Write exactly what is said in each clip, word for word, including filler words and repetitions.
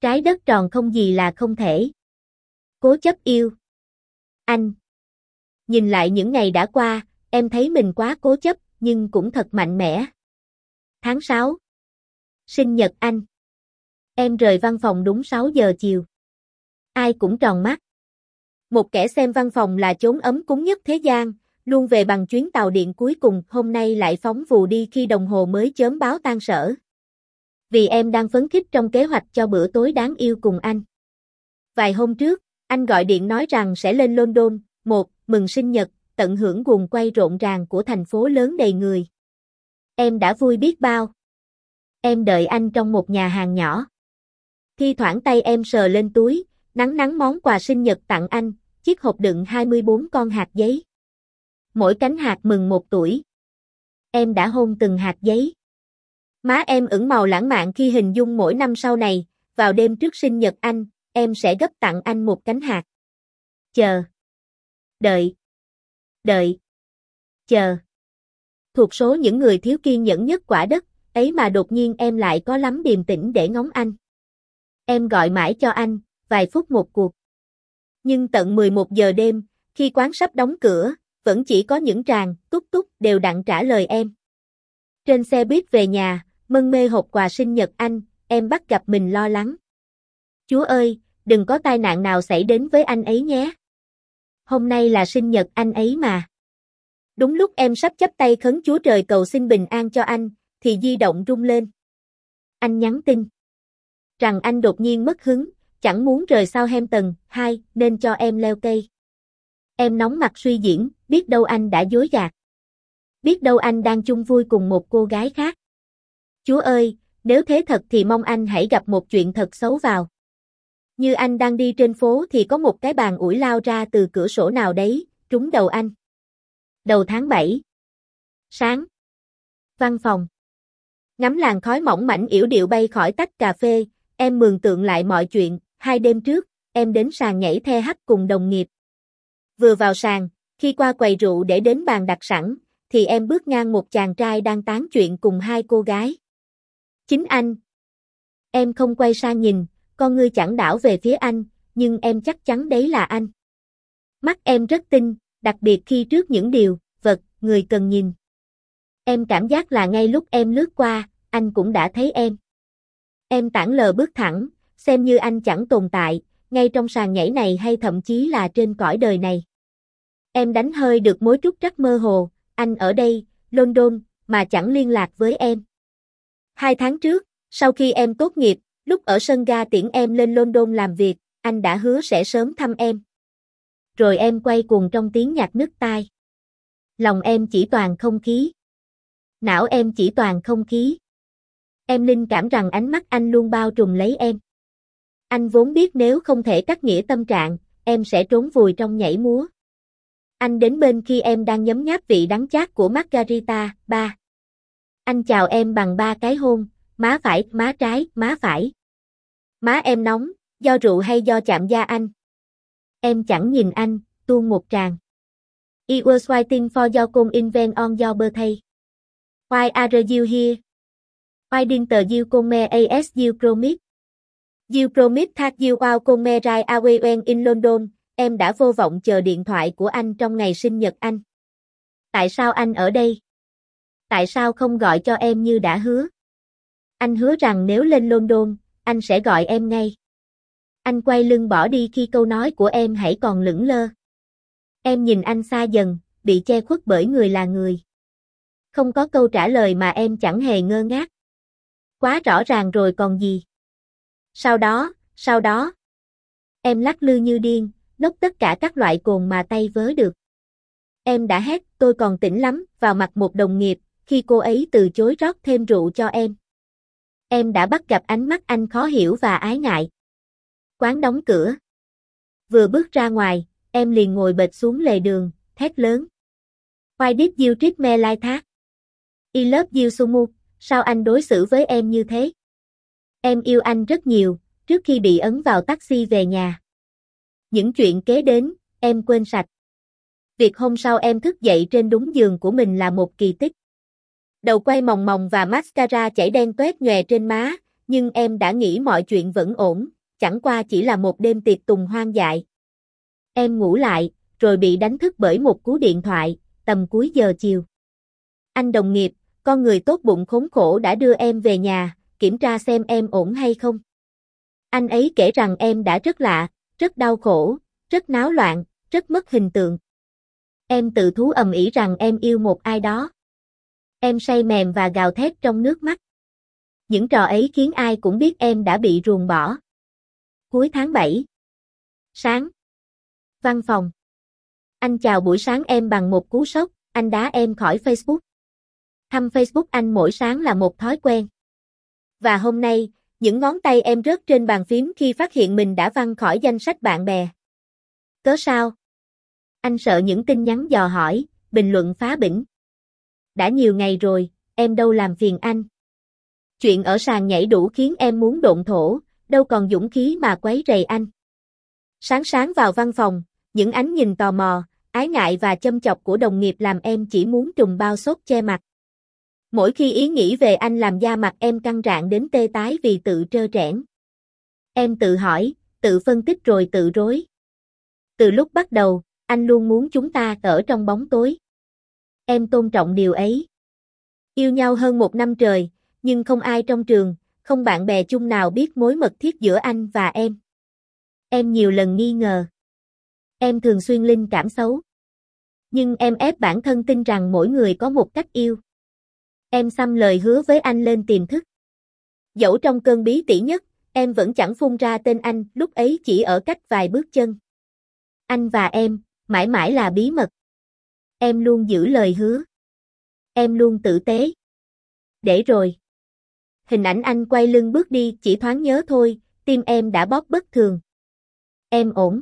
Trái đất tròn không gì là không thể. Cố chấp yêu. Anh. Nhìn lại những ngày đã qua, em thấy mình quá cố chấp, nhưng cũng thật mạnh mẽ. Tháng sáu. Sinh nhật anh. Em rời văn phòng đúng sáu giờ chiều. Ai cũng tròn mắt. Một kẻ xem văn phòng là chốn ấm cúng nhất thế gian, luôn về bằng chuyến tàu điện cuối cùng, hôm nay lại phóng vù đi khi đồng hồ mới chớm báo tan sở. Vì em đang phấn khích trong kế hoạch cho bữa tối đáng yêu cùng anh. Vài hôm trước, anh gọi điện nói rằng sẽ lên London, một, mừng sinh nhật, tận hưởng guồng quay rộn ràng của thành phố lớn đầy người. Em đã vui biết bao. Em đợi anh trong một nhà hàng nhỏ. Thi thoảng tay em sờ lên túi, nắn nắn món quà sinh nhật tặng anh, chiếc hộp đựng hai mươi bốn con hạt giấy. Mỗi cánh hạt mừng một tuổi. Em đã hôn từng hạt giấy. Má em ửng màu lãng mạn khi hình dung mỗi năm sau này, vào đêm trước sinh nhật anh, em sẽ gấp tặng anh một cánh hạt. Chờ. Đợi. Đợi. Chờ. Thuộc số những người thiếu kiên nhẫn nhất quả đất, ấy mà đột nhiên em lại có lắm điềm tĩnh để ngóng anh. Em gọi mãi cho anh, vài phút một cuộc. Nhưng tận mười một giờ đêm, khi quán sắp đóng cửa, vẫn chỉ có những tràng, túc túc đều đặn trả lời em. Trên xe buýt về nhà, mân mê hộp quà sinh nhật anh, em bắt gặp mình lo lắng. Chúa ơi, đừng có tai nạn nào xảy đến với anh ấy nhé. Hôm nay là sinh nhật anh ấy mà. Đúng lúc em sắp chắp tay khấn Chúa Trời cầu xin bình an cho anh, thì di động rung lên. Anh nhắn tin rằng anh đột nhiên mất hứng, chẳng muốn rời Southampton, hai, nên cho em leo cây. Em nóng mặt suy diễn, biết đâu anh đã dối gạt. Biết đâu anh đang chung vui cùng một cô gái khác. Chúa ơi, nếu thế thật thì mong anh hãy gặp một chuyện thật xấu vào. Như anh đang đi trên phố thì có một cái bàn ủi lao ra từ cửa sổ nào đấy, trúng đầu anh. Đầu tháng bảy. Sáng. Văn phòng. Ngắm làn khói mỏng mảnh yểu điệu bay khỏi tách cà phê, em mường tượng lại mọi chuyện. Hai đêm trước, em đến sàn nhảy the hắt cùng đồng nghiệp. Vừa vào sàn, khi qua quầy rượu để đến bàn đặt sẵn, thì em bước ngang một chàng trai đang tán chuyện cùng hai cô gái. Chính anh. Em không quay sang nhìn, con ngươi chẳng đảo về phía anh, nhưng em chắc chắn đấy là anh. Mắt em rất tinh, đặc biệt khi trước những điều, vật, người cần nhìn. Em cảm giác là ngay lúc em lướt qua, anh cũng đã thấy em. Em tản lờ bước thẳng, xem như anh chẳng tồn tại, ngay trong sàn nhảy này hay thậm chí là trên cõi đời này. Em đánh hơi được mối trúc trắc mơ hồ, anh ở đây, London, mà chẳng liên lạc với em. Hai tháng trước, sau khi em tốt nghiệp, lúc ở sân ga tiễn em lên London làm việc, anh đã hứa sẽ sớm thăm em. Rồi em quay cuồng trong tiếng nhạc nức tai. Lòng em chỉ toàn không khí. Não em chỉ toàn không khí. Em linh cảm rằng ánh mắt anh luôn bao trùm lấy em. Anh vốn biết nếu không thể cắt nghĩa tâm trạng, em sẽ trốn vùi trong nhảy múa. Anh đến bên khi em đang nhấm nháp vị đắng chát của margarita. Ba. Anh chào em bằng ba cái hôn, má phải, má trái, má phải. Má em nóng, do rượu hay do chạm da anh? Em chẳng nhìn anh, tuôn một tràng. I was waiting for your come invent on your birthday. Why are you here? Why didn't you come as you promised? You promised that you will come right away when in London. Em đã vô vọng chờ điện thoại của anh trong ngày sinh nhật anh. Tại sao anh ở đây? Tại sao không gọi cho em như đã hứa? Anh hứa rằng nếu lên London, anh sẽ gọi em ngay. Anh quay lưng bỏ đi khi câu nói của em hãy còn lững lơ. Em nhìn anh xa dần, bị che khuất bởi người là người. Không có câu trả lời mà em chẳng hề ngơ ngác. Quá rõ ràng rồi còn gì. Sau đó, sau đó. Em lắc lư như điên, nốc tất cả các loại cồn mà tay vớ được. Em đã hét, tôi còn tỉnh lắm, vào mặt một đồng nghiệp, khi cô ấy từ chối rót thêm rượu cho em. Em đã bắt gặp ánh mắt anh khó hiểu và ái ngại. Quán đóng cửa. Vừa bước ra ngoài, em liền ngồi bệt xuống lề đường, thét lớn. Why did you treat me like that? I love you so much, sao anh đối xử với em như thế? Em yêu anh rất nhiều, trước khi bị ấn vào taxi về nhà. Những chuyện kế đến, em quên sạch. Việc hôm sau em thức dậy trên đúng giường của mình là một kỳ tích. Đầu quay mòng mòng và mascara chảy đen toét nhòe trên má, nhưng em đã nghĩ mọi chuyện vẫn ổn, chẳng qua chỉ là một đêm tiệc tùng hoang dại. Em ngủ lại, rồi bị đánh thức bởi một cú điện thoại, tầm cuối giờ chiều. Anh đồng nghiệp, con người tốt bụng khốn khổ đã đưa em về nhà, kiểm tra xem em ổn hay không. Anh ấy kể rằng em đã rất lạ, rất đau khổ, rất náo loạn, rất mất hình tượng. Em tự thú ầm ĩ rằng em yêu một ai đó. Em say mềm và gào thét trong nước mắt. Những trò ấy khiến ai cũng biết em đã bị ruồng bỏ. Cuối tháng bảy. Sáng. Văn phòng. Anh chào buổi sáng em bằng một cú sốc, anh đá em khỏi Facebook. Thăm Facebook anh mỗi sáng là một thói quen. Và hôm nay, những ngón tay em rớt trên bàn phím khi phát hiện mình đã văng khỏi danh sách bạn bè. Cớ sao? Anh sợ những tin nhắn dò hỏi, bình luận phá bĩnh. Đã nhiều ngày rồi, em đâu làm phiền anh. Chuyện ở sàn nhảy đủ khiến em muốn độn thổ, đâu còn dũng khí mà quấy rầy anh. Sáng sáng vào văn phòng, những ánh nhìn tò mò, ái ngại và châm chọc của đồng nghiệp làm em chỉ muốn trùm bao xốp che mặt. Mỗi khi ý nghĩ về anh làm da mặt em căng rạn đến tê tái vì tự trơ trẽn. Em tự hỏi, tự phân tích rồi tự rối. Từ lúc bắt đầu, anh luôn muốn chúng ta ở trong bóng tối. Em tôn trọng điều ấy. Yêu nhau hơn một năm trời, nhưng không ai trong trường, không bạn bè chung nào biết mối mật thiết giữa anh và em. Em nhiều lần nghi ngờ. Em thường xuyên linh cảm xấu. Nhưng em ép bản thân tin rằng mỗi người có một cách yêu. Em xăm lời hứa với anh lên tiềm thức. Dẫu trong cơn bí tỉ nhất, em vẫn chẳng phun ra tên anh, lúc ấy chỉ ở cách vài bước chân. Anh và em, mãi mãi là bí mật. Em luôn giữ lời hứa. Em luôn tử tế. Để rồi. Hình ảnh anh quay lưng bước đi chỉ thoáng nhớ thôi, tim em đã bóp bất thường. Em ổn.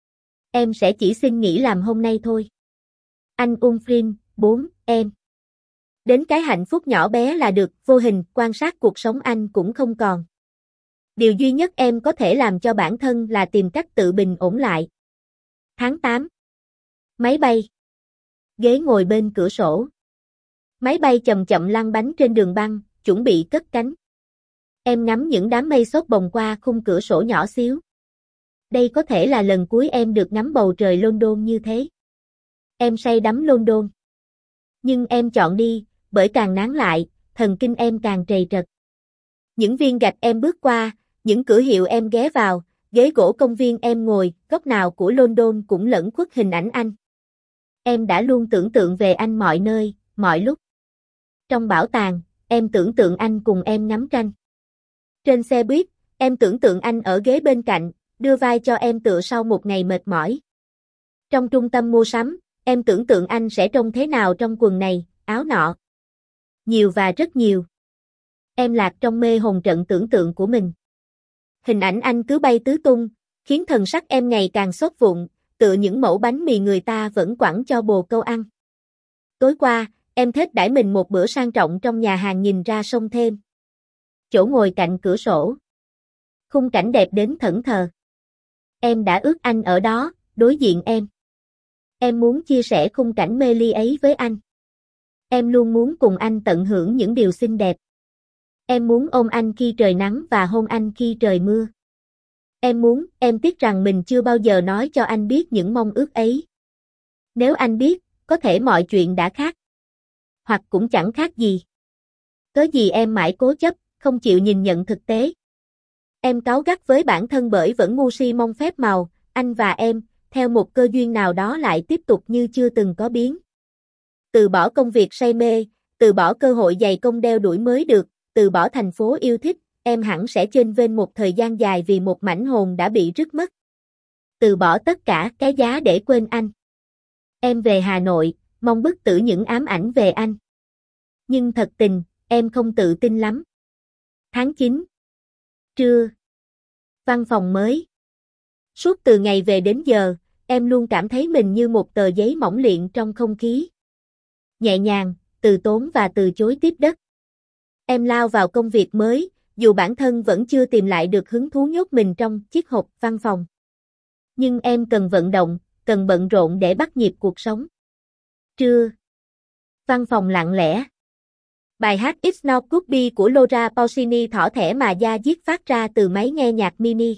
Em sẽ chỉ xin nghỉ làm hôm nay thôi. Anh Umfrin, bốn, em. Đến cái hạnh phúc nhỏ bé là được, vô hình, quan sát cuộc sống anh cũng không còn. Điều duy nhất em có thể làm cho bản thân là tìm cách tự bình ổn lại. Tháng tám. Máy bay. Ghế ngồi bên cửa sổ. Máy bay chậm chậm lăn bánh trên đường băng, chuẩn bị cất cánh. Em ngắm những đám mây xốp bồng qua khung cửa sổ nhỏ xíu. Đây có thể là lần cuối em được ngắm bầu trời London như thế. Em say đắm London. Nhưng em chọn đi, bởi càng nán lại, thần kinh em càng trầy trật. Những viên gạch em bước qua, những cửa hiệu em ghé vào, ghế gỗ công viên em ngồi, góc nào của London cũng lẫn khuất hình ảnh anh. Em đã luôn tưởng tượng về anh mọi nơi, mọi lúc. Trong bảo tàng, em tưởng tượng anh cùng em ngắm tranh. Trên xe buýt, em tưởng tượng anh ở ghế bên cạnh, đưa vai cho em tựa sau một ngày mệt mỏi. Trong trung tâm mua sắm, em tưởng tượng anh sẽ trông thế nào trong quần này, áo nọ. Nhiều và rất nhiều. Em lạc trong mê hồn trận tưởng tượng của mình. Hình ảnh anh cứ bay tứ tung, khiến thần sắc em ngày càng xốp vụn, tựa những mẩu bánh mì người ta vẫn quẳng cho bồ câu ăn. Tối qua, em thết đãi mình một bữa sang trọng trong nhà hàng nhìn ra sông Thêm. Chỗ ngồi cạnh cửa sổ. Khung cảnh đẹp đến thẫn thờ. Em đã ước anh ở đó, đối diện em. Em muốn chia sẻ khung cảnh mê ly ấy với anh. Em luôn muốn cùng anh tận hưởng những điều xinh đẹp. Em muốn ôm anh khi trời nắng và hôn anh khi trời mưa. Em muốn, em tiếc rằng mình chưa bao giờ nói cho anh biết những mong ước ấy. Nếu anh biết, có thể mọi chuyện đã khác. Hoặc cũng chẳng khác gì. Cớ gì em mãi cố chấp, không chịu nhìn nhận thực tế. Em cáu gắt với bản thân bởi vẫn ngu si mong phép màu, anh và em, theo một cơ duyên nào đó lại tiếp tục như chưa từng có biến. Từ bỏ công việc say mê, từ bỏ cơ hội dày công đeo đuổi mới được, từ bỏ thành phố yêu thích, em hẳn sẽ chênh vênh một thời gian dài vì một mảnh hồn đã bị rứt mất. Từ bỏ tất cả cái giá để quên anh. Em về Hà Nội, mong bức tử những ám ảnh về anh. Nhưng thật tình, em không tự tin lắm. Tháng chín. Trưa. Văn phòng mới. Suốt từ ngày về đến giờ, em luôn cảm thấy mình như một tờ giấy mỏng liệng trong không khí. Nhẹ nhàng, từ tốn và từ chối tiếp đất. Em lao vào công việc mới, dù bản thân vẫn chưa tìm lại được hứng thú nhốt mình trong chiếc hộp văn phòng. Nhưng em cần vận động, cần bận rộn để bắt nhịp cuộc sống. Trưa. Văn phòng lặng lẽ. Bài hát It's Not Could Be của Laura Pausini thỏ thẻ mà da diết phát ra từ máy nghe nhạc mini.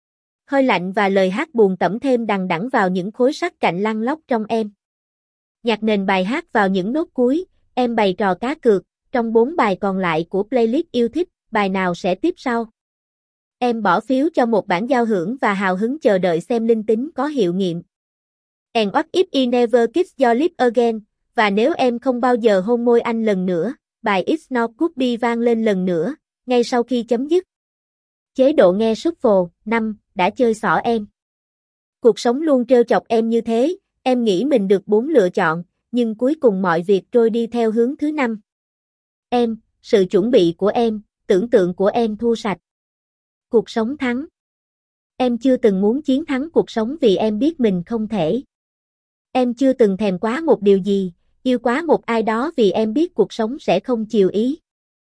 Hơi lạnh và lời hát buồn tẩm thêm đằng đẵng vào những khối sắt cạnh lăn lóc trong em. Nhạc nền bài hát vào những nốt cuối, em bày trò cá cược, trong bốn bài còn lại của playlist yêu thích, bài nào sẽ tiếp sau? Em bỏ phiếu cho một bản giao hưởng và hào hứng chờ đợi xem linh tính có hiệu nghiệm. And what if I never kiss your lips again? Và nếu em không bao giờ hôn môi anh lần nữa, bài It's Not Could Be vang lên lần nữa, ngay sau khi chấm dứt. Chế độ nghe shuffle, năm, đã chơi xỏ em. Cuộc sống luôn trêu chọc em như thế, em nghĩ mình được bốn lựa chọn, nhưng cuối cùng mọi việc trôi đi theo hướng thứ năm. Em, sự chuẩn bị của em, tưởng tượng của em thua sạch. Cuộc sống thắng. Em chưa từng muốn chiến thắng cuộc sống vì em biết mình không thể. Em chưa từng thèm quá một điều gì, yêu quá một ai đó vì em biết cuộc sống sẽ không chiều ý.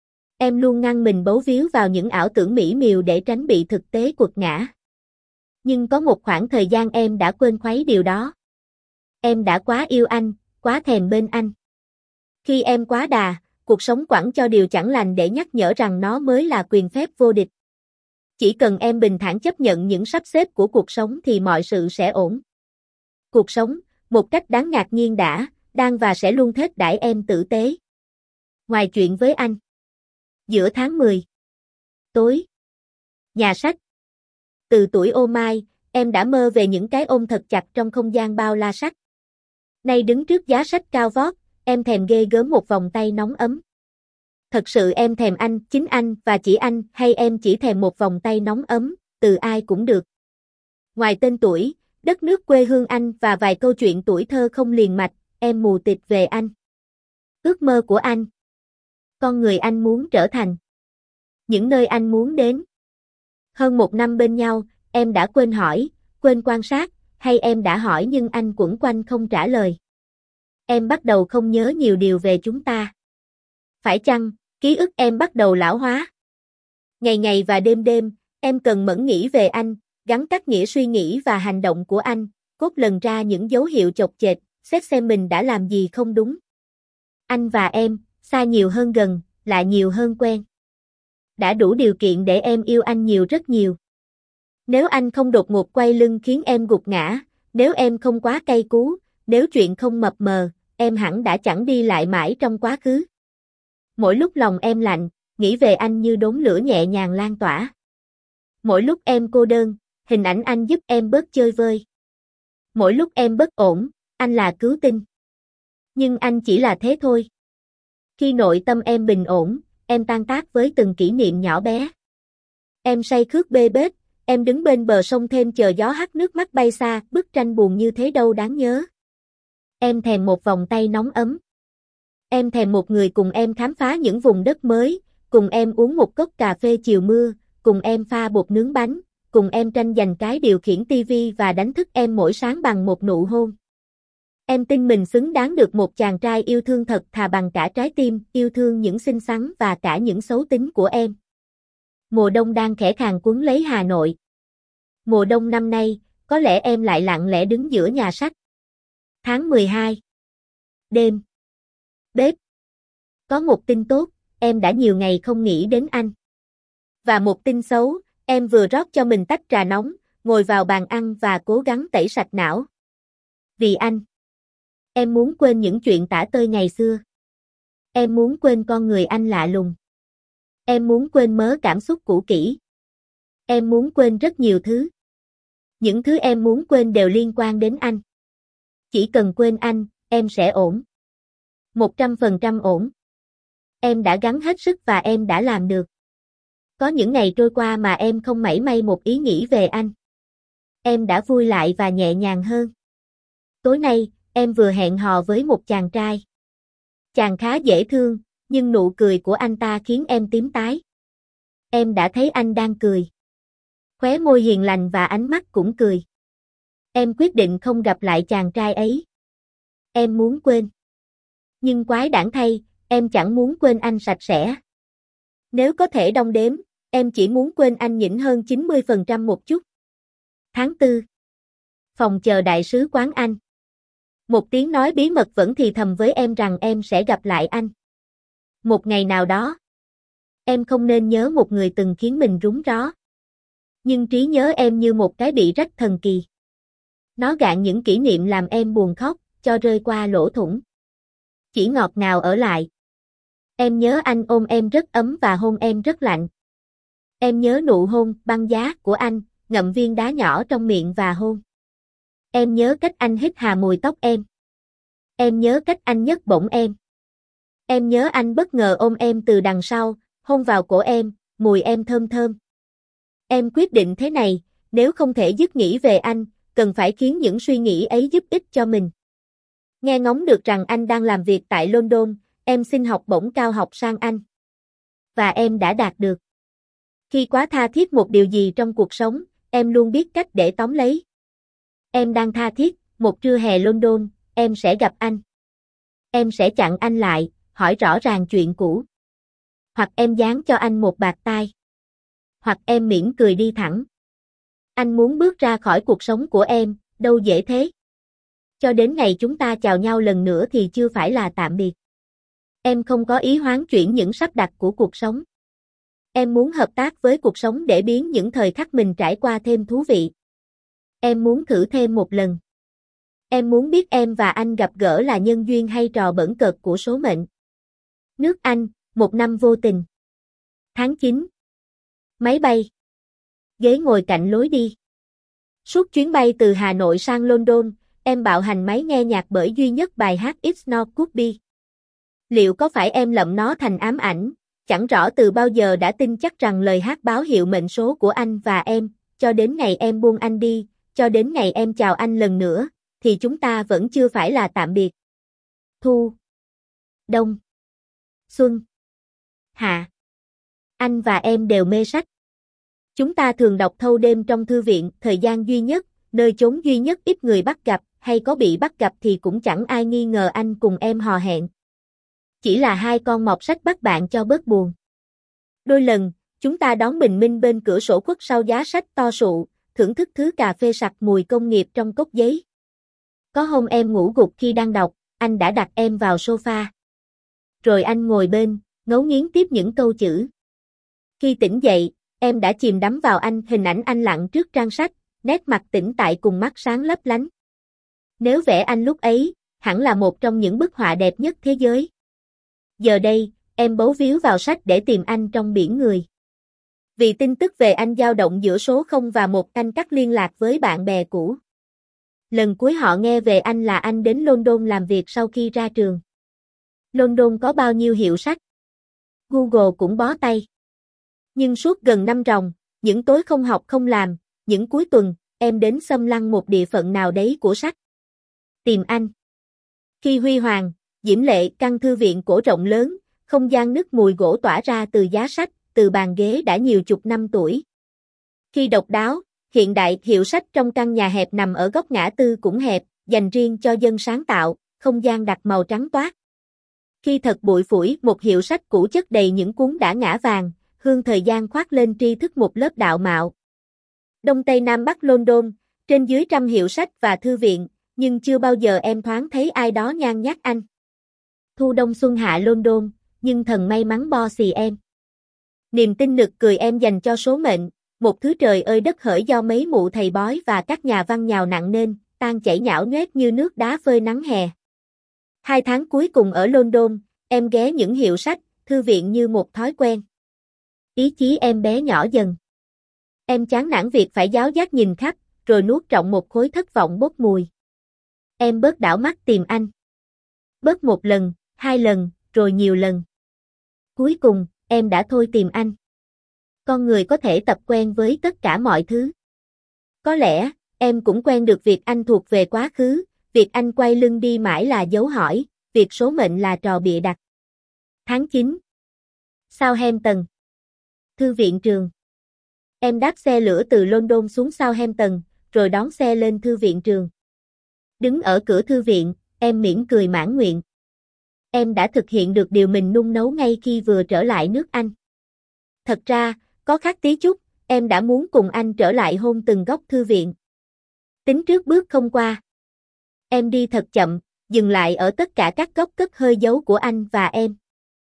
Em luôn ngăn mình bấu víu vào những ảo tưởng mỹ miều để tránh bị thực tế quật ngã. Nhưng có một khoảng thời gian em đã quên khuấy điều đó. Em đã quá yêu anh, quá thèm bên anh. Khi em quá đà, cuộc sống quẳng cho điều chẳng lành để nhắc nhở rằng nó mới là quyền phép vô địch. Chỉ cần em bình thản chấp nhận những sắp xếp của cuộc sống thì mọi sự sẽ ổn. Cuộc sống, một cách đáng ngạc nhiên đã, đang và sẽ luôn thết đãi em tử tế. Ngoài chuyện với anh. Giữa tháng mười. Tối. Nhà sách. Từ tuổi ô mai, em đã mơ về những cái ôm thật chặt trong không gian bao la sách. Nay đứng trước giá sách cao vót, em thèm ghê gớm một vòng tay nóng ấm. Thật sự em thèm anh, chính anh và chỉ anh, hay em chỉ thèm một vòng tay nóng ấm, từ ai cũng được. Ngoài tên tuổi, đất nước quê hương anh và vài câu chuyện tuổi thơ không liền mạch, em mù tịt về anh. Ước mơ của anh. Con người anh muốn trở thành. Những nơi anh muốn đến. Hơn một năm bên nhau, em đã quên hỏi, quên quan sát, hay em đã hỏi nhưng anh quẩn quanh không trả lời. Em bắt đầu không nhớ nhiều điều về chúng ta. Phải chăng, ký ức em bắt đầu lão hóa? Ngày ngày và đêm đêm, em cần mẫn nghĩ về anh, gắn các nghĩa suy nghĩ và hành động của anh, cốt lần ra những dấu hiệu chộc chệch, xét xem mình đã làm gì không đúng. Anh và em, xa nhiều hơn gần, lạ nhiều hơn quen. Đã đủ điều kiện để em yêu anh nhiều rất nhiều. Nếu anh không đột ngột quay lưng khiến em gục ngã, nếu em không quá cay cú, nếu chuyện không mập mờ, em hẳn đã chẳng đi lại mãi trong quá khứ. Mỗi lúc lòng em lạnh, nghĩ về anh như đốm lửa nhẹ nhàng lan tỏa. Mỗi lúc em cô đơn, hình ảnh anh giúp em bớt chơi vơi. Mỗi lúc em bất ổn, anh là cứu tinh. Nhưng anh chỉ là thế thôi. Khi nội tâm em bình ổn, em tan tác với từng kỷ niệm nhỏ bé. Em say khướt bê bết, em đứng bên bờ sông thêm chờ gió hắt nước mắt bay xa, bức tranh buồn như thế đâu đáng nhớ. Em thèm một vòng tay nóng ấm. Em thèm một người cùng em khám phá những vùng đất mới, cùng em uống một cốc cà phê chiều mưa, cùng em pha bột nướng bánh, cùng em tranh giành cái điều khiển tivi và đánh thức em mỗi sáng bằng một nụ hôn. Em tin mình xứng đáng được một chàng trai yêu thương thật thà bằng cả trái tim, yêu thương những xinh xắn và cả những xấu tính của em. Mùa đông đang khẽ khàng quấn lấy Hà Nội. Mùa đông năm nay, có lẽ em lại lặng lẽ đứng giữa nhà sách. Tháng mười hai. Đêm. Bếp. Có một tin tốt, em đã nhiều ngày không nghĩ đến anh. Và một tin xấu, em vừa rót cho mình tách trà nóng, ngồi vào bàn ăn và cố gắng tẩy sạch não. Vì anh. Em muốn quên những chuyện tả tơi ngày xưa. Em muốn quên con người anh lạ lùng. Em muốn quên mớ cảm xúc cũ kỹ. Em muốn quên rất nhiều thứ. Những thứ em muốn quên đều liên quan đến anh. Chỉ cần quên anh, em sẽ ổn. Một trăm phần trăm ổn. Em đã gắng hết sức và em đã làm được. Có những ngày trôi qua mà em không mảy may một ý nghĩ về anh. Em đã vui lại và nhẹ nhàng hơn. Tối nay, em vừa hẹn hò với một chàng trai. Chàng khá dễ thương, nhưng nụ cười của anh ta khiến em tím tái. Em đã thấy anh đang cười. Khóe môi hiền lành và ánh mắt cũng cười. Em quyết định không gặp lại chàng trai ấy. Em muốn quên. Nhưng quái đản thay, em chẳng muốn quên anh sạch sẽ. Nếu có thể đong đếm, em chỉ muốn quên anh nhỉnh hơn chín mươi phần trăm một chút. Tháng tư. Phòng chờ đại sứ quán Anh. Một tiếng nói bí mật vẫn thì thầm với em rằng em sẽ gặp lại anh. Một ngày nào đó, em không nên nhớ một người từng khiến mình rúng ró. Nhưng trí nhớ em như một cái bị rách thần kỳ. Nó gạn những kỷ niệm làm em buồn khóc, cho rơi qua lỗ thủng. Chỉ ngọt ngào ở lại. Em nhớ anh ôm em rất ấm và hôn em rất lạnh. Em nhớ nụ hôn băng giá của anh, ngậm viên đá nhỏ trong miệng và hôn. Em nhớ cách anh hít hà mùi tóc em. Em nhớ cách anh nhấc bổng em. Em nhớ anh bất ngờ ôm em từ đằng sau, hôn vào cổ em, mùi em thơm thơm. Em quyết định thế này, nếu không thể dứt nghĩ về anh, cần phải khiến những suy nghĩ ấy giúp ích cho mình. Nghe ngóng được rằng anh đang làm việc tại London, em xin học bổng cao học sang Anh. Và em đã đạt được. Khi quá tha thiết một điều gì trong cuộc sống, em luôn biết cách để tóm lấy. Em đang tha thiết, một trưa hè London, em sẽ gặp anh. Em sẽ chặn anh lại, hỏi rõ ràng chuyện cũ. Hoặc em dán cho anh một bạt tai. Hoặc em mỉm cười đi thẳng. Anh muốn bước ra khỏi cuộc sống của em, đâu dễ thế. Cho đến ngày chúng ta chào nhau lần nữa thì chưa phải là tạm biệt. Em không có ý hoán chuyển những sắp đặt của cuộc sống. Em muốn hợp tác với cuộc sống để biến những thời khắc mình trải qua thêm thú vị. Em muốn thử thêm một lần. Em muốn biết em và anh gặp gỡ là nhân duyên hay trò bẩn cợt của số mệnh. Nước Anh, một năm vô tình. Tháng chín. Máy bay. Ghế ngồi cạnh lối đi. Suốt chuyến bay từ Hà Nội sang London, em bạo hành máy nghe nhạc bởi duy nhất bài hát It's Not Could Be. Liệu có phải em lậm nó thành ám ảnh, chẳng rõ từ bao giờ đã tin chắc rằng lời hát báo hiệu mệnh số của anh và em, cho đến ngày em buông anh đi, cho đến ngày em chào anh lần nữa, thì chúng ta vẫn chưa phải là tạm biệt. Thu, đông, xuân, hạ. Anh và em đều mê sách. Chúng ta thường đọc thâu đêm trong thư viện, thời gian duy nhất, nơi chốn duy nhất ít người bắt gặp, hay có bị bắt gặp thì cũng chẳng ai nghi ngờ anh cùng em hò hẹn. Chỉ là hai con mọt sách bắt bạn cho bớt buồn. Đôi lần, chúng ta đón bình minh bên cửa sổ khuất sau giá sách to sụ, thưởng thức thứ cà phê sặc mùi công nghiệp trong cốc giấy. Có hôm em ngủ gục khi đang đọc, anh đã đặt em vào sofa. Rồi anh ngồi bên, ngấu nghiến tiếp những câu chữ. Khi tỉnh dậy, em đã chìm đắm vào anh, hình ảnh anh lặng trước trang sách, nét mặt tĩnh tại cùng mắt sáng lấp lánh. Nếu vẽ anh lúc ấy, hẳn là một trong những bức họa đẹp nhất thế giới. Giờ đây, em bấu víu vào sách để tìm anh trong biển người. Vì tin tức về anh dao động giữa số không và một, anh cắt liên lạc với bạn bè cũ. Lần cuối họ nghe về anh là anh đến London làm việc sau khi ra trường. London có bao nhiêu hiệu sách? Google cũng bó tay. Nhưng suốt gần năm ròng, những tối không học không làm, những cuối tuần, em đến xâm lăng một địa phận nào đấy của sách. Tìm anh. Khi huy hoàng, diễm lệ căn thư viện cổ rộng lớn, không gian nức mùi gỗ tỏa ra từ giá sách, từ bàn ghế đã nhiều chục năm tuổi. Khi độc đáo, hiện đại, hiệu sách trong căn nhà hẹp nằm ở góc ngã tư cũng hẹp, dành riêng cho dân sáng tạo, không gian đặt màu trắng toát. Khi thật bụi phủi, một hiệu sách cũ chất đầy những cuốn đã ngã vàng, hương thời gian khoác lên tri thức một lớp đạo mạo. Đông Tây Nam Bắc London, trên dưới trăm hiệu sách và thư viện, nhưng chưa bao giờ em thoáng thấy ai đó nhan nhác anh. Thu đông xuân hạ London, nhưng thần may mắn bo xì em. Niềm tin nực cười em dành cho số mệnh, một thứ trời ơi đất hỡi do mấy mụ thầy bói và các nhà văn nhào nặng nên, tan chảy nhão nhoét như nước đá phơi nắng hè. Hai tháng cuối cùng ở London, em ghé những hiệu sách, thư viện như một thói quen. Ý chí em bé nhỏ dần. Em chán nản việc phải giáo giác nhìn khắp, rồi nuốt trọn một khối thất vọng bốc mùi. Em bớt đảo mắt tìm anh. Bớt một lần, hai lần, rồi nhiều lần. Cuối cùng, em đã thôi tìm anh. Con người có thể tập quen với tất cả mọi thứ. Có lẽ, em cũng quen được việc anh thuộc về quá khứ, việc anh quay lưng đi mãi là dấu hỏi, việc số mệnh là trò bịa đặt. Tháng chín. Southampton. Thư viện trường. Em đáp xe lửa từ London xuống Southampton, rồi đón xe lên thư viện trường. Đứng ở cửa thư viện, em mỉm cười mãn nguyện. Em đã thực hiện được điều mình nung nấu ngay khi vừa trở lại nước Anh. Thật ra, có khác tí chút, em đã muốn cùng anh trở lại hôn từng góc thư viện. Tính trước bước không qua. Em đi thật chậm, dừng lại ở tất cả các góc cất hơi dấu của anh và em.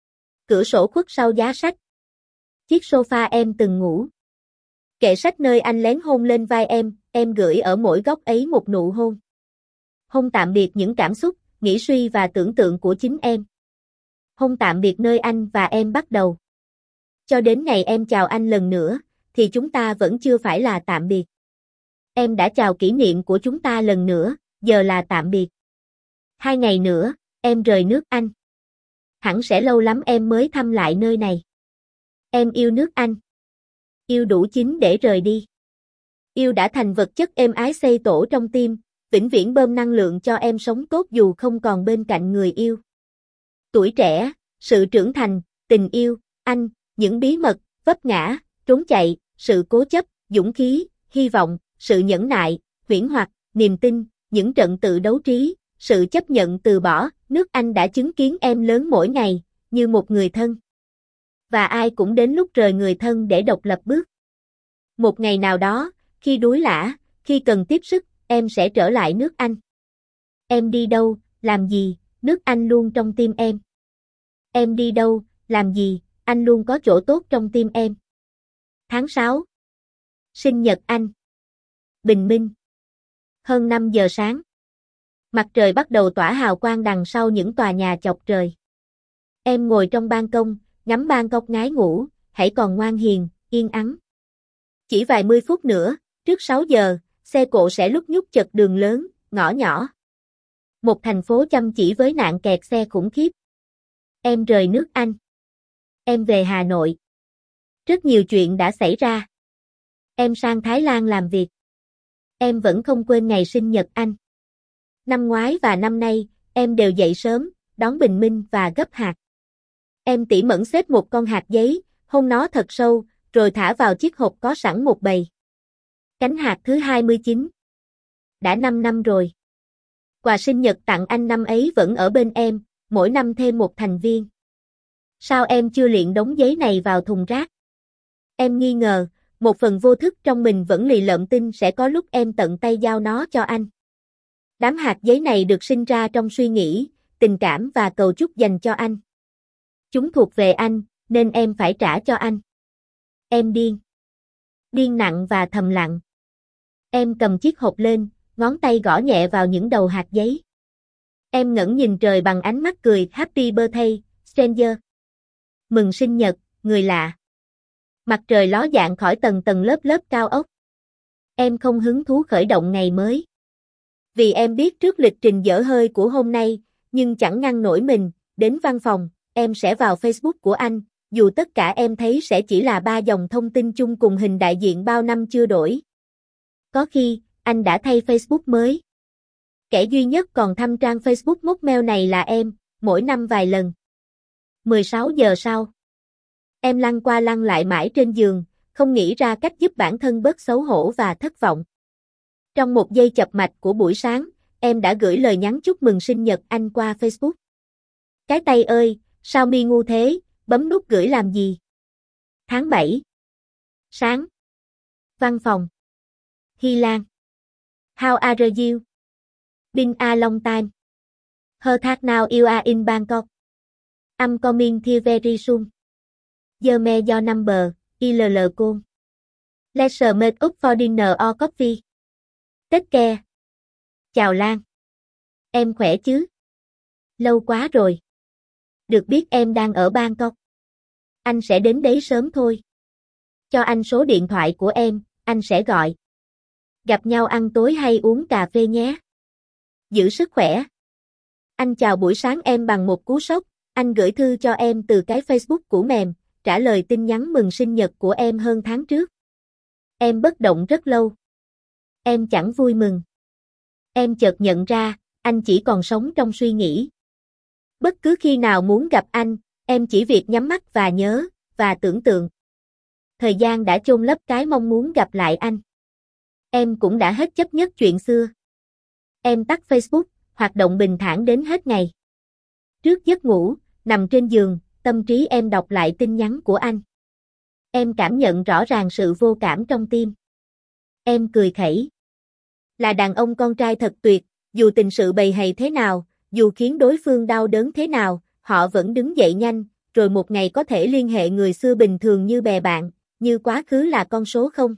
cửa sổ khuất sau giá sách. Chiếc sofa em từng ngủ. Kệ sách nơi anh lén hôn lên vai em, em gửi ở mỗi góc ấy một nụ hôn. Hôn tạm biệt những cảm xúc, nghĩ suy và tưởng tượng của chính em. Hôn tạm biệt nơi anh và em bắt đầu. Cho đến ngày em chào anh lần nữa, thì chúng ta vẫn chưa phải là tạm biệt. Em đã chào kỷ niệm của chúng ta lần nữa, giờ là tạm biệt. Hai ngày nữa, em rời nước Anh. Hẳn sẽ lâu lắm em mới thăm lại nơi này. Em yêu nước Anh. Yêu đủ chín để rời đi. Yêu đã thành vật chất êm ái xây tổ trong tim, vĩnh viễn bơm năng lượng cho em sống tốt dù không còn bên cạnh người yêu. Tuổi trẻ, sự trưởng thành, tình yêu, anh, những bí mật, vấp ngã, trốn chạy, sự cố chấp, dũng khí, hy vọng, sự nhẫn nại, huyễn hoặc, niềm tin, những trận tự đấu trí, sự chấp nhận từ bỏ, nước Anh đã chứng kiến em lớn mỗi ngày, như một người thân. Và ai cũng đến lúc rời người thân để độc lập bước. Một ngày nào đó, khi đuối lả, khi cần tiếp sức, em sẽ trở lại nước Anh. Em đi đâu, làm gì, nước Anh luôn trong tim em. Em đi đâu, làm gì, anh luôn có chỗ tốt trong tim em. Tháng sáu. Sinh nhật anh. Bình minh. Hơn năm giờ sáng. Mặt trời bắt đầu tỏa hào quang đằng sau những tòa nhà chọc trời. Em ngồi trong ban công, ngắm ban cọc ngái ngủ, hãy còn ngoan hiền, yên ắng. Chỉ vài mươi phút nữa, trước sáu giờ, xe cộ sẽ lúc nhúc chật đường lớn, ngõ nhỏ. Một thành phố chăm chỉ với nạn kẹt xe khủng khiếp. Em rời nước Anh. Em về Hà Nội. Rất nhiều chuyện đã xảy ra. Em sang Thái Lan làm việc. Em vẫn không quên ngày sinh nhật anh. Năm ngoái và năm nay, em đều dậy sớm, đón bình minh và gấp hạt. Em tỉ mẩn xếp một con hạt giấy, hôn nó thật sâu, rồi thả vào chiếc hộp có sẵn một bầy. Cánh hạt thứ hai mươi chín. Đã năm năm rồi. Quà sinh nhật tặng anh năm ấy vẫn ở bên em, mỗi năm thêm một thành viên. Sao em chưa liệng đống giấy này vào thùng rác? Em nghi ngờ, một phần vô thức trong mình vẫn lì lợm tin sẽ có lúc em tận tay giao nó cho anh. Đám hạt giấy này được sinh ra trong suy nghĩ, tình cảm và cầu chúc dành cho anh. Chúng thuộc về anh, nên em phải trả cho anh. Em điên. Điên nặng và thầm lặng. Em cầm chiếc hộp lên, ngón tay gõ nhẹ vào những đầu hạt giấy. Em ngẩng nhìn trời bằng ánh mắt cười Happy birthday, stranger. Mừng sinh nhật, người lạ. Mặt trời ló dạng khỏi tầng tầng lớp lớp cao ốc. Em không hứng thú khởi động ngày mới. Vì em biết trước lịch trình dở hơi của hôm nay, nhưng chẳng ngăn nổi mình, đến văn phòng, em sẽ vào Facebook của anh, dù tất cả em thấy sẽ chỉ là ba dòng thông tin chung cùng hình đại diện bao năm chưa đổi. Có khi, anh đã thay Facebook mới. Kẻ duy nhất còn thăm trang Facebook mốc meo này là em, mỗi năm vài lần. mười sáu giờ sau. Em lăn qua lăn lại mãi trên giường, không nghĩ ra cách giúp bản thân bớt xấu hổ và thất vọng. Trong một giây chập mạch của buổi sáng, em đã gửi lời nhắn chúc mừng sinh nhật anh qua Facebook. Cái tay ơi, sao mi ngu thế, bấm nút gửi làm gì? Tháng bảy. Sáng. Văn phòng. Hy Lan. How are you? Been a long time. Her that now you are in Bangkok. I'm coming here very soon. Giờ me your number, I L L call. Let's meet up for dinner or coffee. Take care. Chào Lan. Em khỏe chứ? Lâu quá rồi. Được biết em đang ở Bangkok. Anh sẽ đến đấy sớm thôi. Cho anh số điện thoại của em, anh sẽ gọi. Gặp nhau ăn tối hay uống cà phê nhé. Giữ sức khỏe. Anh chào buổi sáng em bằng một cú sốc, anh gửi thư cho em từ cái Facebook cũ mềm, trả lời tin nhắn mừng sinh nhật của em hơn tháng trước. Em bất động rất lâu. Em chẳng vui mừng. Em chợt nhận ra, anh chỉ còn sống trong suy nghĩ. Bất cứ khi nào muốn gặp anh, em chỉ việc nhắm mắt và nhớ, và tưởng tượng. Thời gian đã chôn lấp cái mong muốn gặp lại anh. Em cũng đã hết chấp nhất chuyện xưa. Em tắt Facebook, hoạt động bình thản đến hết ngày. Trước giấc ngủ, nằm trên giường, tâm trí em đọc lại tin nhắn của anh. Em cảm nhận rõ ràng sự vô cảm trong tim. Em cười khẩy. Là đàn ông con trai thật tuyệt, dù tình sự bầy hầy thế nào, dù khiến đối phương đau đớn thế nào, họ vẫn đứng dậy nhanh, rồi một ngày có thể liên hệ người xưa bình thường như bè bạn, như quá khứ là con số không?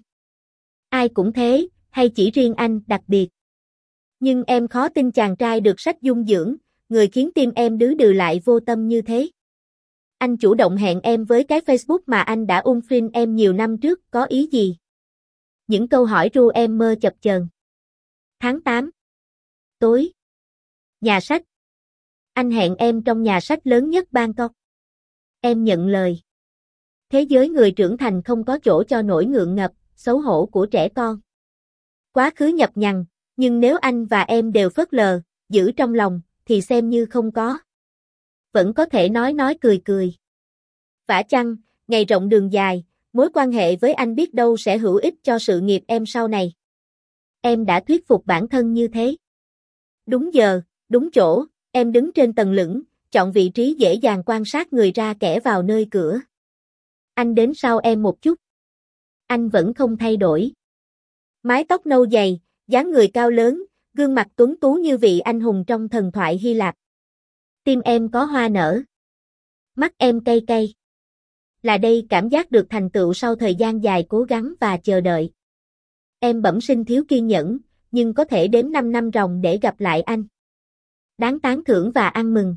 Ai cũng thế, hay chỉ riêng anh đặc biệt? Nhưng em khó tin chàng trai được sách dung dưỡng, người khiến tim em đứ đừ lại vô tâm như thế. Anh chủ động hẹn em với cái Facebook mà anh đã unfriend em nhiều năm trước, có ý gì? Những câu hỏi ru em mơ chập chờn. Tháng tám. Tối. Nhà sách. Anh hẹn em trong nhà sách lớn nhất Bangkok. Em nhận lời. Thế giới người trưởng thành không có chỗ cho nỗi ngượng ngập, xấu hổ của trẻ con. Quá khứ nhập nhằng, nhưng nếu anh và em đều phớt lờ, giữ trong lòng, thì xem như không có. Vẫn có thể nói nói cười cười. Vả chăng, ngày rộng đường dài, mối quan hệ với anh biết đâu sẽ hữu ích cho sự nghiệp em sau này. Em đã thuyết phục bản thân như thế. Đúng giờ, đúng chỗ, em đứng trên tầng lửng, chọn vị trí dễ dàng quan sát người ra kẻ vào nơi cửa. Anh đến sau em một chút. Anh vẫn không thay đổi. Mái tóc nâu dày, dáng người cao lớn, gương mặt tuấn tú như vị anh hùng trong thần thoại Hy Lạp. Tim em có hoa nở. Mắt em cay cay. Là đây cảm giác được thành tựu sau thời gian dài cố gắng và chờ đợi. Em bẩm sinh thiếu kiên nhẫn, nhưng có thể đếm năm năm ròng để gặp lại anh. Đáng tán thưởng và ăn mừng.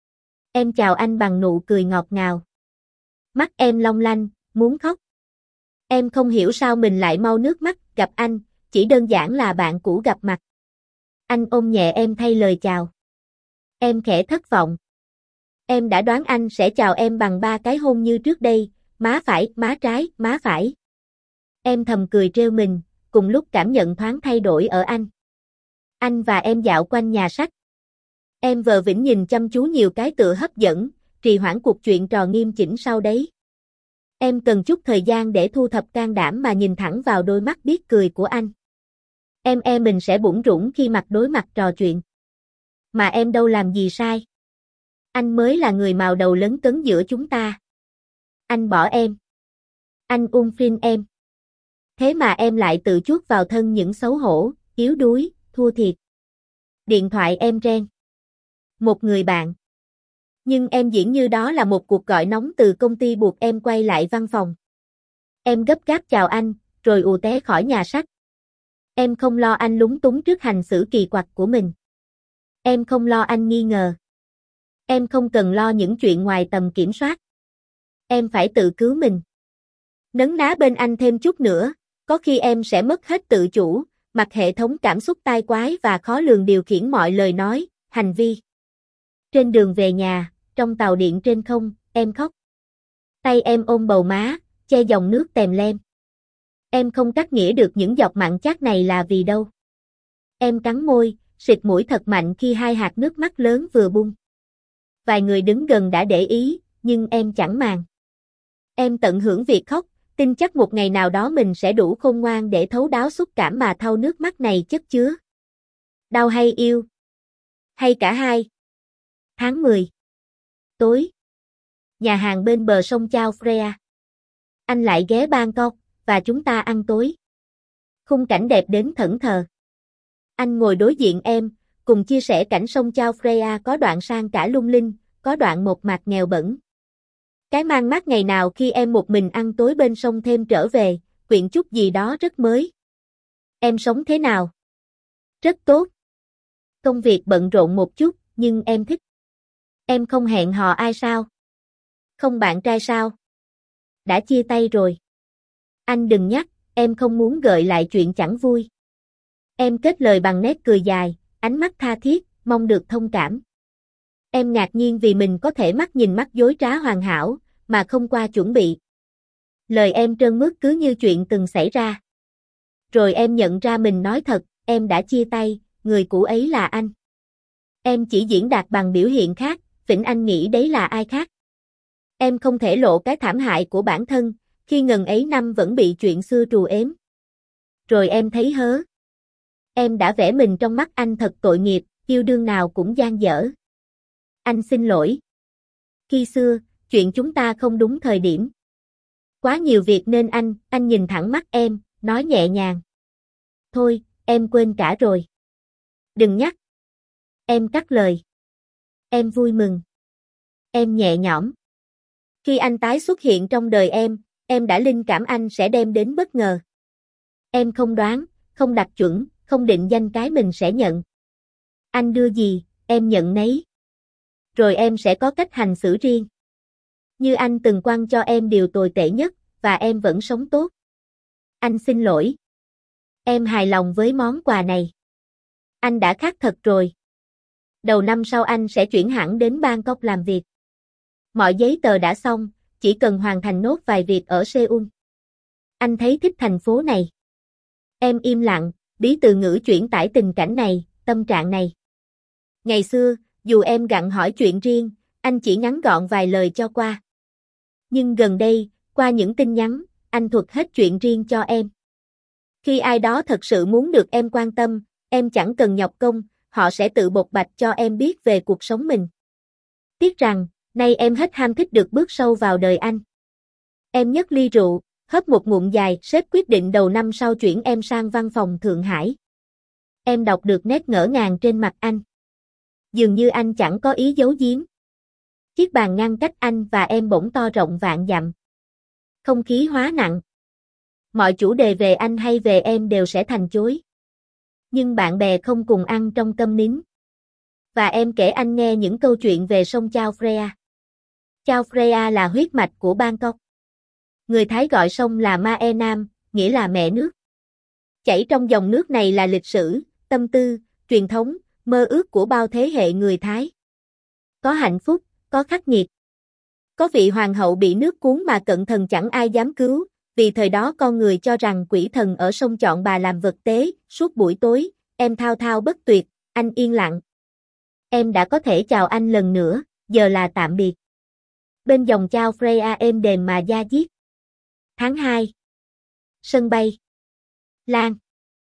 Em chào anh bằng nụ cười ngọt ngào. Mắt em long lanh, muốn khóc. Em không hiểu sao mình lại mau nước mắt gặp anh, chỉ đơn giản là bạn cũ gặp mặt. Anh ôm nhẹ em thay lời chào. Em khẽ thất vọng. Em đã đoán anh sẽ chào em bằng ba cái hôn như trước đây, má phải, má trái, má phải. Em thầm cười trêu mình, cùng lúc cảm nhận thoáng thay đổi ở anh. Anh và em dạo quanh nhà sách. Em vờ vĩnh nhìn chăm chú nhiều cái tựa hấp dẫn, trì hoãn cuộc chuyện trò nghiêm chỉnh sau đấy. Em cần chút thời gian để thu thập can đảm mà nhìn thẳng vào đôi mắt biết cười của anh. Em e mình sẽ bủn rủn khi mặt đối mặt trò chuyện. Mà em đâu làm gì sai. Anh mới là người mào đầu lấn cấn giữa chúng ta. Anh bỏ em. Anh unfriend em. Thế mà em lại tự chuốc vào thân những xấu hổ, yếu đuối, thua thiệt. Điện thoại em reng. Một người bạn. Nhưng em diễn như đó là một cuộc gọi nóng từ công ty buộc em quay lại văn phòng. Em gấp gáp chào anh, rồi ù té khỏi nhà sách. Em không lo anh lúng túng trước hành xử kỳ quặc của mình. Em không lo anh nghi ngờ. Em không cần lo những chuyện ngoài tầm kiểm soát. Em phải tự cứu mình. Nấn ná bên anh thêm chút nữa, có khi em sẽ mất hết tự chủ, mặc hệ thống cảm xúc tai quái và khó lường điều khiển mọi lời nói, hành vi. Trên đường về nhà, trong tàu điện trên không, em khóc. Tay em ôm bầu má, che dòng nước tèm lem. Em không cắt nghĩa được những giọt mặn chát này là vì đâu. Em cắn môi, xịt mũi thật mạnh khi hai hạt nước mắt lớn vừa bung. Vài người đứng gần đã để ý, nhưng em chẳng màng. Em tận hưởng việc khóc, tin chắc một ngày nào đó mình sẽ đủ khôn ngoan để thấu đáo xúc cảm mà thau nước mắt này chất chứa. Đau hay yêu? Hay cả hai? Tháng mười. Tối. Nhà hàng bên bờ sông Chao Phraya. Anh lại ghé Bangkok, và chúng ta ăn tối. Khung cảnh đẹp đến thẫn thờ. Anh ngồi đối diện em, cùng chia sẻ cảnh sông Chao Phraya có đoạn sang cả lung linh, có đoạn một mạc nghèo bẩn. Cái mang mát ngày nào khi em một mình ăn tối bên sông thêm trở về, quyện chút gì đó rất mới. Em sống thế nào? Rất tốt. Công việc bận rộn một chút, nhưng em thích. Em không hẹn hò ai sao? Không bạn trai sao? Đã chia tay rồi. Anh đừng nhắc, em không muốn gợi lại chuyện chẳng vui. Em kết lời bằng nét cười dài, ánh mắt tha thiết, mong được thông cảm. Em ngạc nhiên vì mình có thể mắt nhìn mắt dối trá hoàn hảo, mà không qua chuẩn bị. Lời em trơn mướt cứ như chuyện từng xảy ra. Rồi em nhận ra mình nói thật, em đã chia tay, người cũ ấy là anh. Em chỉ diễn đạt bằng biểu hiện khác, phỉnh anh nghĩ đấy là ai khác. Em không thể lộ cái thảm hại của bản thân, khi ngần ấy năm vẫn bị chuyện xưa trù ếm. Rồi em thấy hớ. Em đã vẽ mình trong mắt anh thật tội nghiệp, yêu đương nào cũng dang dở. Anh xin lỗi. Khi xưa, chuyện chúng ta không đúng thời điểm. Quá nhiều việc nên anh, anh nhìn thẳng mắt em, nói nhẹ nhàng. Thôi, em quên cả rồi. Đừng nhắc. Em cắt lời. Em vui mừng. Em nhẹ nhõm. Khi anh tái xuất hiện trong đời em, em đã linh cảm anh sẽ đem đến bất ngờ. Em không đoán, không đặt chuẩn, không định danh cái mình sẽ nhận. Anh đưa gì, em nhận nấy. Rồi em sẽ có cách hành xử riêng. Như anh từng quăng cho em điều tồi tệ nhất, và em vẫn sống tốt. Anh xin lỗi. Em hài lòng với món quà này. Anh đã khác thật rồi. Đầu năm sau anh sẽ chuyển hẳn đến Bangkok làm việc. Mọi giấy tờ đã xong, chỉ cần hoàn thành nốt vài việc ở Seoul. Anh thấy thích thành phố này. Em im lặng, bí từ ngữ chuyển tải tình cảnh này, tâm trạng này. Ngày xưa, dù em gặng hỏi chuyện riêng, anh chỉ ngắn gọn vài lời cho qua. Nhưng gần đây, qua những tin nhắn, anh thuật hết chuyện riêng cho em. Khi ai đó thật sự muốn được em quan tâm, em chẳng cần nhọc công, họ sẽ tự bộc bạch cho em biết về cuộc sống mình. Tiếc rằng, nay em hết ham thích được bước sâu vào đời anh. Em nhấc ly rượu, hớp một ngụm dài, sếp quyết định đầu năm sau chuyển em sang văn phòng Thượng Hải. Em đọc được nét ngỡ ngàng trên mặt anh. Dường như anh chẳng có ý giấu giếm. Chiếc bàn ngăn cách anh và em bỗng to rộng vạn dặm. Không khí hóa nặng. Mọi chủ đề về anh hay về em đều sẽ thành chối. Nhưng bạn bè không cùng ăn trong câm nín. Và em kể anh nghe những câu chuyện về sông Chao Phraya. Chao Phraya là huyết mạch của Bangkok. Người Thái gọi sông là Mae Nam, nghĩa là mẹ nước. Chảy trong dòng nước này là lịch sử, tâm tư, truyền thống, mơ ước của bao thế hệ người Thái. Có hạnh phúc, có khắc nghiệt. Có vị hoàng hậu bị nước cuốn mà cận thần chẳng ai dám cứu, vì thời đó con người cho rằng quỷ thần ở sông chọn bà làm vật tế, suốt buổi tối, em thao thao bất tuyệt, anh yên lặng. Em đã có thể chào anh lần nữa, giờ là tạm biệt. Bên dòng Chao Phraya êm đềm mà da diết. Tháng hai. Sân bay. Lan.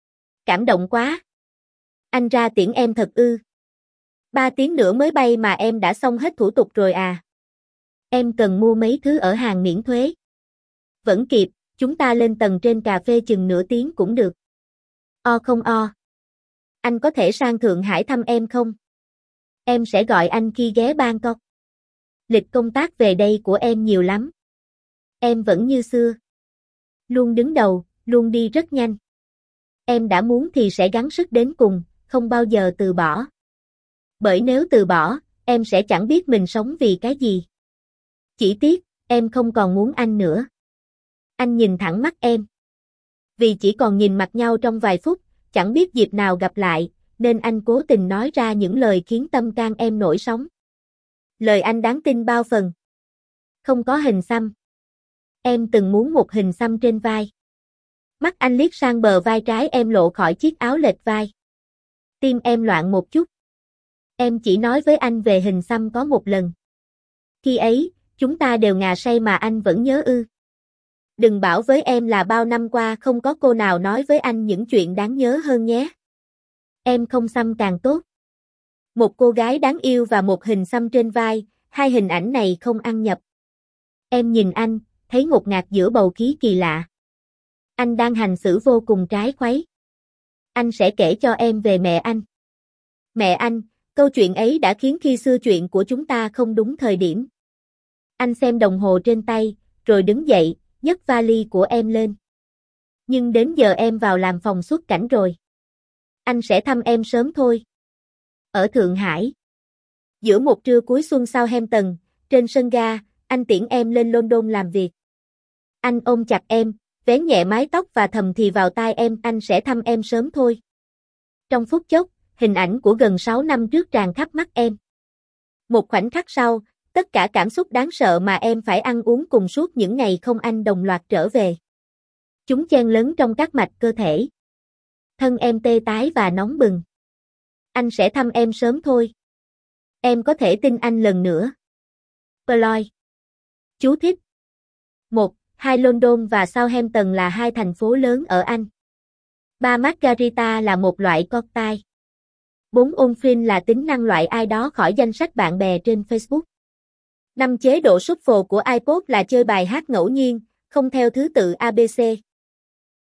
Cảm động quá. Anh ra tiễn em thật ư. Ba tiếng nữa mới bay mà em đã xong hết thủ tục rồi à. Em cần mua mấy thứ ở hàng miễn thuế. Vẫn kịp, chúng ta lên tầng trên cà phê chừng nửa tiếng cũng được. O không o. Anh có thể sang Thượng Hải thăm em không? Em sẽ gọi anh khi ghé Bangkok. Lịch công tác về đây của em nhiều lắm. Em vẫn như xưa. Luôn đứng đầu, luôn đi rất nhanh. Em đã muốn thì sẽ gắng sức đến cùng, không bao giờ từ bỏ. Bởi nếu từ bỏ, em sẽ chẳng biết mình sống vì cái gì. Chỉ tiếc, em không còn muốn anh nữa. Anh nhìn thẳng mắt em. Vì chỉ còn nhìn mặt nhau trong vài phút, chẳng biết dịp nào gặp lại, nên anh cố tình nói ra những lời khiến tâm can em nổi sóng. Lời anh đáng tin bao phần. Không có hình xăm. Em từng muốn một hình xăm trên vai. Mắt anh liếc sang bờ vai trái em lộ khỏi chiếc áo lệch vai. Tim em loạn một chút. Em chỉ nói với anh về hình xăm có một lần. Khi ấy, chúng ta đều ngà say mà anh vẫn nhớ ư. Đừng bảo với em là bao năm qua không có cô nào nói với anh những chuyện đáng nhớ hơn nhé. Em không xăm càng tốt. Một cô gái đáng yêu và một hình xăm trên vai, hai hình ảnh này không ăn nhập. Em nhìn anh, thấy ngột ngạt giữa bầu khí kỳ lạ. Anh đang hành xử vô cùng trái khuấy. Anh sẽ kể cho em về mẹ anh. Mẹ anh, câu chuyện ấy đã khiến khi xưa chuyện của chúng ta không đúng thời điểm. Anh xem đồng hồ trên tay, rồi đứng dậy, nhấc vali của em lên. Nhưng đến giờ em vào làm phòng xuất cảnh rồi. Anh sẽ thăm em sớm thôi. Ở Thượng Hải. Giữa một trưa cuối xuân Southampton, trên sân ga, anh tiễn em lên London làm việc. Anh ôm chặt em, vén nhẹ mái tóc và thầm thì vào tai em, anh sẽ thăm em sớm thôi. Trong phút chốc, hình ảnh của gần sáu năm trước tràn khắp mắt em. Một khoảnh khắc sau, tất cả cảm xúc đáng sợ mà em phải ăn uống cùng suốt những ngày không anh đồng loạt trở về. Chúng chen lấn trong các mạch cơ thể. Thân em tê tái và nóng bừng. Anh sẽ thăm em sớm thôi. Em có thể tin anh lần nữa. Ploy. Chú thích. một. Hai London và Southampton là hai thành phố lớn ở Anh. ba. Margarita là một loại cocktail. bốn. Onfrin là tính năng loại ai đó khỏi danh sách bạn bè trên Facebook. năm. Chế độ shuffle của iPod là chơi bài hát ngẫu nhiên, không theo thứ tự a bê xê.